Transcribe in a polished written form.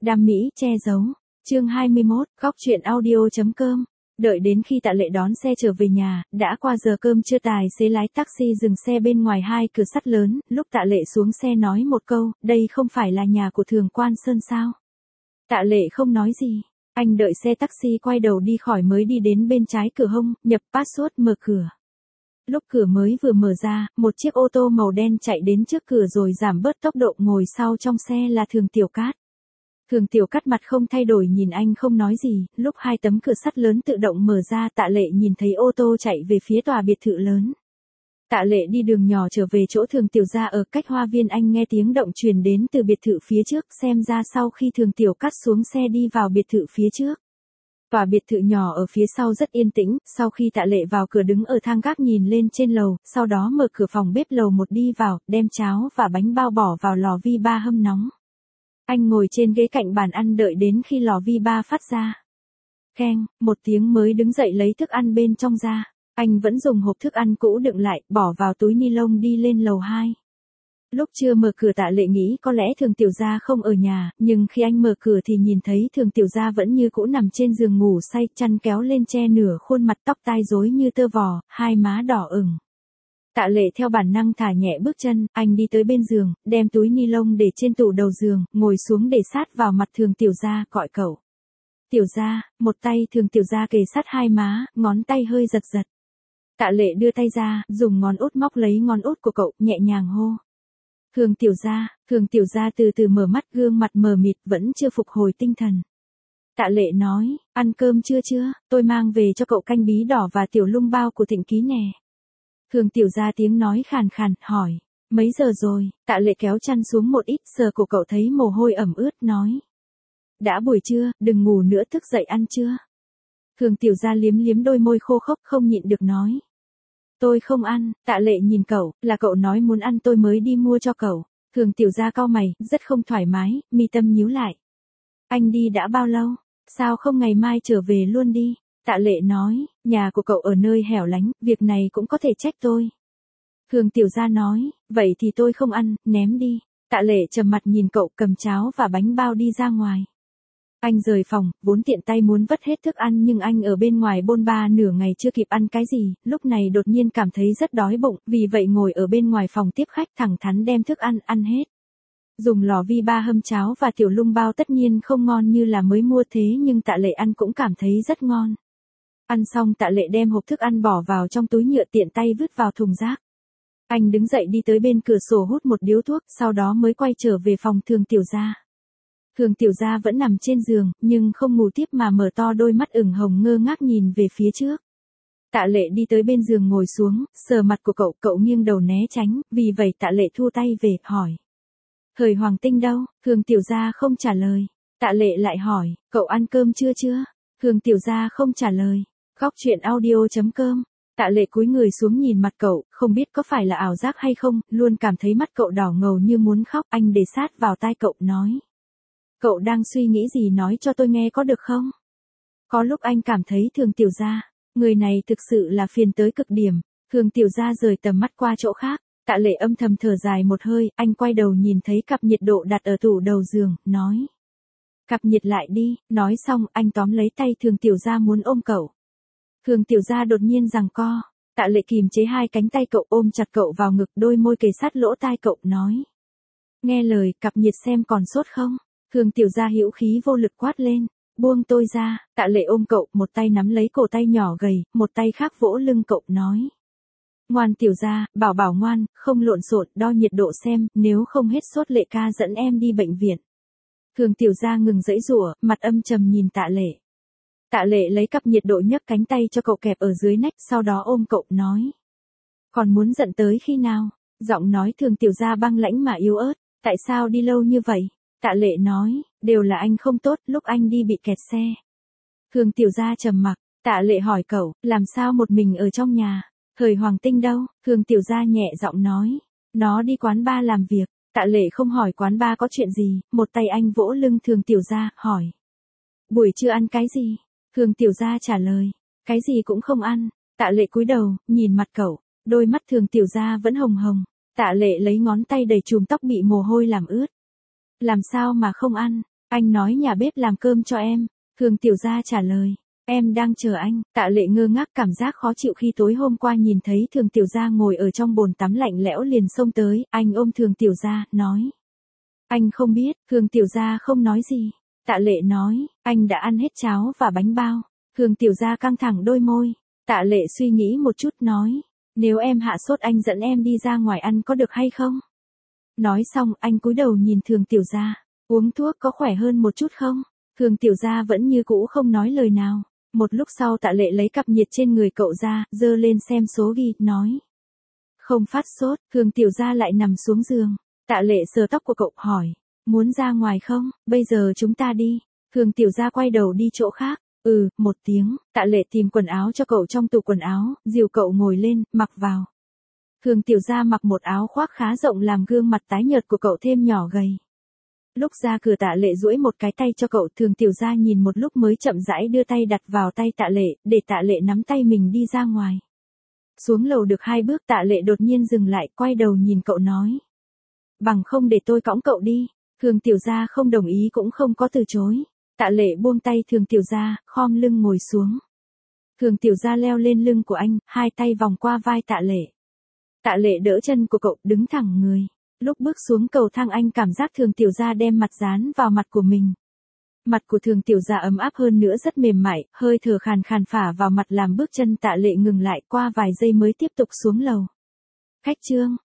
Đam mỹ che giấu. Chương 21, góc truyện audio.com. Đợi đến khi Tạ Lệ đón xe trở về nhà, đã qua giờ cơm trưa, tài xế lái taxi dừng xe bên ngoài hai cửa sắt lớn, lúc Tạ Lệ xuống xe nói một câu, đây không phải là nhà của Thường Quan Sơn sao? Tạ Lệ không nói gì, anh đợi xe taxi quay đầu đi khỏi mới đi đến bên trái cửa hông, nhập password mở cửa. Lúc cửa mới vừa mở ra, một chiếc ô tô màu đen chạy đến trước cửa rồi giảm bớt tốc độ, ngồi sau trong xe là Thường Tiểu Cát. Thường Tiểu Cát mặt không thay đổi nhìn anh không nói gì, lúc hai tấm cửa sắt lớn tự động mở ra, Tạ Lệ nhìn thấy ô tô chạy về phía tòa biệt thự lớn. Tạ Lệ đi đường nhỏ trở về chỗ Thường Tiểu gia ở cách hoa viên, anh nghe tiếng động truyền đến từ biệt thự phía trước, xem ra sau khi Thường Tiểu Cát xuống xe đi vào biệt thự phía trước. Tòa biệt thự nhỏ ở phía sau rất yên tĩnh, sau khi Tạ Lệ vào cửa đứng ở thang gác nhìn lên trên lầu, sau đó mở cửa phòng bếp lầu 1 đi vào, đem cháo và bánh bao bỏ vào lò vi ba hâm nóng. Anh ngồi trên ghế cạnh bàn ăn đợi đến khi lò vi ba phát ra keng một tiếng mới đứng dậy lấy thức ăn bên trong ra. Anh vẫn dùng hộp thức ăn cũ đựng lại, bỏ vào túi ni lông đi lên lầu 2. Lúc chưa mở cửa Tạ Lệ nghĩ có lẽ Thường Tiểu gia không ở nhà, nhưng khi anh mở cửa thì nhìn thấy Thường Tiểu gia vẫn như cũ nằm trên giường ngủ say, chăn kéo lên che nửa khuôn mặt, tóc tai rối như tơ vò, hai má đỏ ửng. Tạ Lệ theo bản năng thả nhẹ bước chân, anh đi tới bên giường, đem túi ni lông để trên tủ đầu giường, ngồi xuống để sát vào mặt Thường Tiểu gia, gọi cậu. Tiểu gia, một tay Thường Tiểu gia kề sát hai má, ngón tay hơi giật giật. Tạ Lệ đưa tay ra, dùng ngón út móc lấy ngón út của cậu, nhẹ nhàng hô. Thường Tiểu gia từ từ mở mắt, gương mặt mờ mịt, vẫn chưa phục hồi tinh thần. Tạ Lệ nói, ăn cơm chưa? Tôi mang về cho cậu canh bí đỏ và tiểu lung bao của Thịnh Ký nè. Thường Tiểu gia tiếng nói khàn khàn, hỏi, mấy giờ rồi? Tạ Lệ kéo chăn xuống một ít, sờ cổ cậu thấy mồ hôi ẩm ướt, nói. Đã buổi trưa, đừng ngủ nữa, thức dậy ăn chưa? Thường Tiểu gia liếm liếm đôi môi khô khốc, không nhịn được nói. Tôi không ăn. Tạ Lệ nhìn cậu, là cậu nói muốn ăn tôi mới đi mua cho cậu. Thường Tiểu gia cau mày, rất không thoải mái, mi tâm nhíu lại. Anh đi đã bao lâu? Sao không ngày mai trở về luôn đi? Tạ Lệ nói, nhà của cậu ở nơi hẻo lánh, việc này cũng có thể trách tôi. Thường Tiểu gia nói, vậy thì tôi không ăn, ném đi. Tạ Lệ trầm mặt nhìn cậu, cầm cháo và bánh bao đi ra ngoài. Anh rời phòng, vốn tiện tay muốn vất hết thức ăn, nhưng anh ở bên ngoài bôn ba nửa ngày chưa kịp ăn cái gì, lúc này đột nhiên cảm thấy rất đói bụng, vì vậy ngồi ở bên ngoài phòng tiếp khách, thẳng thắn đem thức ăn ăn hết. Dùng lò vi ba hâm cháo và tiểu lung bao tất nhiên không ngon như là mới mua, thế nhưng Tạ Lệ ăn cũng cảm thấy rất ngon. Ăn xong Tạ Lệ đem hộp thức ăn bỏ vào trong túi nhựa, tiện tay vứt vào thùng rác. Anh đứng dậy đi tới bên cửa sổ hút một điếu thuốc, sau đó mới quay trở về phòng Thường Tiểu gia. Thường Tiểu gia vẫn nằm trên giường, nhưng không ngủ tiếp mà mở to đôi mắt ửng hồng ngơ ngác nhìn về phía trước. Tạ Lệ đi tới bên giường ngồi xuống, sờ mặt của cậu, cậu nghiêng đầu né tránh, vì vậy Tạ Lệ thu tay về, hỏi. Thời Hoàng Tinh đâu? Thường Tiểu gia không trả lời. Tạ Lệ lại hỏi, cậu ăn cơm chưa? Thường Tiểu gia không trả lời. Góc truyện audio.com. Tạ Lệ cúi người xuống nhìn mặt cậu, không biết có phải là ảo giác hay không, luôn cảm thấy mắt cậu đỏ ngầu như muốn khóc, anh để sát vào tai cậu, nói. Cậu đang suy nghĩ gì, nói cho tôi nghe có được không? Có lúc anh cảm thấy Thường Tiểu gia, người này thực sự là phiền tới cực điểm. Thường Tiểu gia rời tầm mắt qua chỗ khác. Tạ Lệ âm thầm thở dài một hơi, anh quay đầu nhìn thấy cặp nhiệt độ đặt ở tủ đầu giường, nói. Cặp nhiệt lại đi. Nói xong, anh tóm lấy tay Thường Tiểu gia muốn ôm cậu. Thường Tiểu gia đột nhiên giằng co. Tạ Lệ kìm chế hai cánh tay cậu, ôm chặt cậu vào ngực, đôi môi kề sát lỗ tai cậu, nói. Nghe lời, cặp nhiệt xem còn sốt không? Thường Tiểu gia hữu khí vô lực quát lên. Buông tôi ra. Tạ Lệ ôm cậu, một tay nắm lấy cổ tay nhỏ gầy, một tay khác vỗ lưng cậu, nói. Ngoan Tiểu gia, bảo ngoan, không lộn xộn, đo nhiệt độ xem, nếu không hết sốt Lệ ca dẫn em đi bệnh viện. Thường Tiểu gia ngừng giãy giụa, mặt âm trầm nhìn Tạ Lệ. Tạ Lệ lấy cặp nhiệt độ nhấc cánh tay cho cậu kẹp ở dưới nách, sau đó ôm cậu, nói. Còn muốn giận tới khi nào? Giọng nói Thường Tiểu gia băng lãnh mà yếu ớt. Tại sao đi lâu như vậy? Tạ Lệ nói, đều là anh không tốt, lúc anh đi bị kẹt xe. Thường Tiểu gia trầm mặc. Tạ Lệ hỏi cậu, làm sao một mình ở trong nhà? Thời Hoàng Tinh đâu? Thường Tiểu gia nhẹ giọng nói. Nó đi quán bar làm việc. Tạ Lệ không hỏi quán bar có chuyện gì, một tay anh vỗ lưng Thường Tiểu gia, hỏi. Buổi trưa ăn cái gì? Thường Tiểu gia trả lời. Cái gì cũng không ăn. Tạ Lệ cúi đầu, nhìn mặt cậu. Đôi mắt Thường Tiểu gia vẫn hồng hồng. Tạ Lệ lấy ngón tay đầy chùm tóc bị mồ hôi làm ướt. Làm sao mà không ăn? Anh nói nhà bếp làm cơm cho em. Thường Tiểu Gia trả lời. Em đang chờ anh. Tạ Lệ ngơ ngác cảm giác khó chịu khi tối hôm qua nhìn thấy Thường Tiểu Gia ngồi ở trong bồn tắm lạnh lẽo liền xông tới. Anh ôm Thường Tiểu Gia, nói. Anh không biết. Thường Tiểu Gia không nói gì. Tạ Lệ nói, anh đã ăn hết cháo và bánh bao. Thường Tiểu Gia căng thẳng đôi môi. Tạ Lệ suy nghĩ một chút nói. Nếu em hạ sốt anh dẫn em đi ra ngoài ăn có được hay không? Nói xong anh cúi đầu nhìn Thường Tiểu Gia. Uống thuốc có khỏe hơn một chút không? Thường Tiểu Gia vẫn như cũ không nói lời nào. Một lúc sau Tạ Lệ lấy cặp nhiệt trên người cậu ra, giơ lên xem số ghi, nói. Không phát sốt. Thường Tiểu Gia lại nằm xuống giường. Tạ Lệ sờ tóc của cậu, hỏi. Muốn ra ngoài không? Bây giờ chúng ta đi. Thường Tiểu Gia quay đầu đi chỗ khác. Một tiếng. Tạ Lệ tìm quần áo cho cậu trong tủ quần áo, dìu cậu ngồi lên, mặc vào. Thường Tiểu Gia mặc một áo khoác khá rộng làm gương mặt tái nhợt của cậu thêm nhỏ gầy. Lúc ra cửa Tạ Lệ duỗi một cái tay cho cậu, Thường Tiểu Gia nhìn một lúc mới chậm rãi đưa tay đặt vào tay Tạ Lệ, để Tạ Lệ nắm tay mình đi ra ngoài. Xuống lầu được 2 bước Tạ Lệ đột nhiên dừng lại, quay đầu nhìn cậu nói. Bằng không để tôi cõng cậu đi. Thường Tiểu Gia không đồng ý cũng không có từ chối. Tạ Lệ buông tay Thường Tiểu Gia, khom lưng ngồi xuống. Thường Tiểu Gia leo lên lưng của anh, hai tay vòng qua vai Tạ Lệ. Tạ Lệ đỡ chân của cậu, đứng thẳng người. Lúc bước xuống cầu thang anh cảm giác Thường Tiểu Gia đem mặt dán vào mặt của mình. Mặt của Thường Tiểu Gia ấm áp hơn nữa rất mềm mại, hơi thở khàn khàn phả vào mặt làm bước chân Tạ Lệ ngừng lại, qua vài giây mới tiếp tục xuống lầu. Khách trương.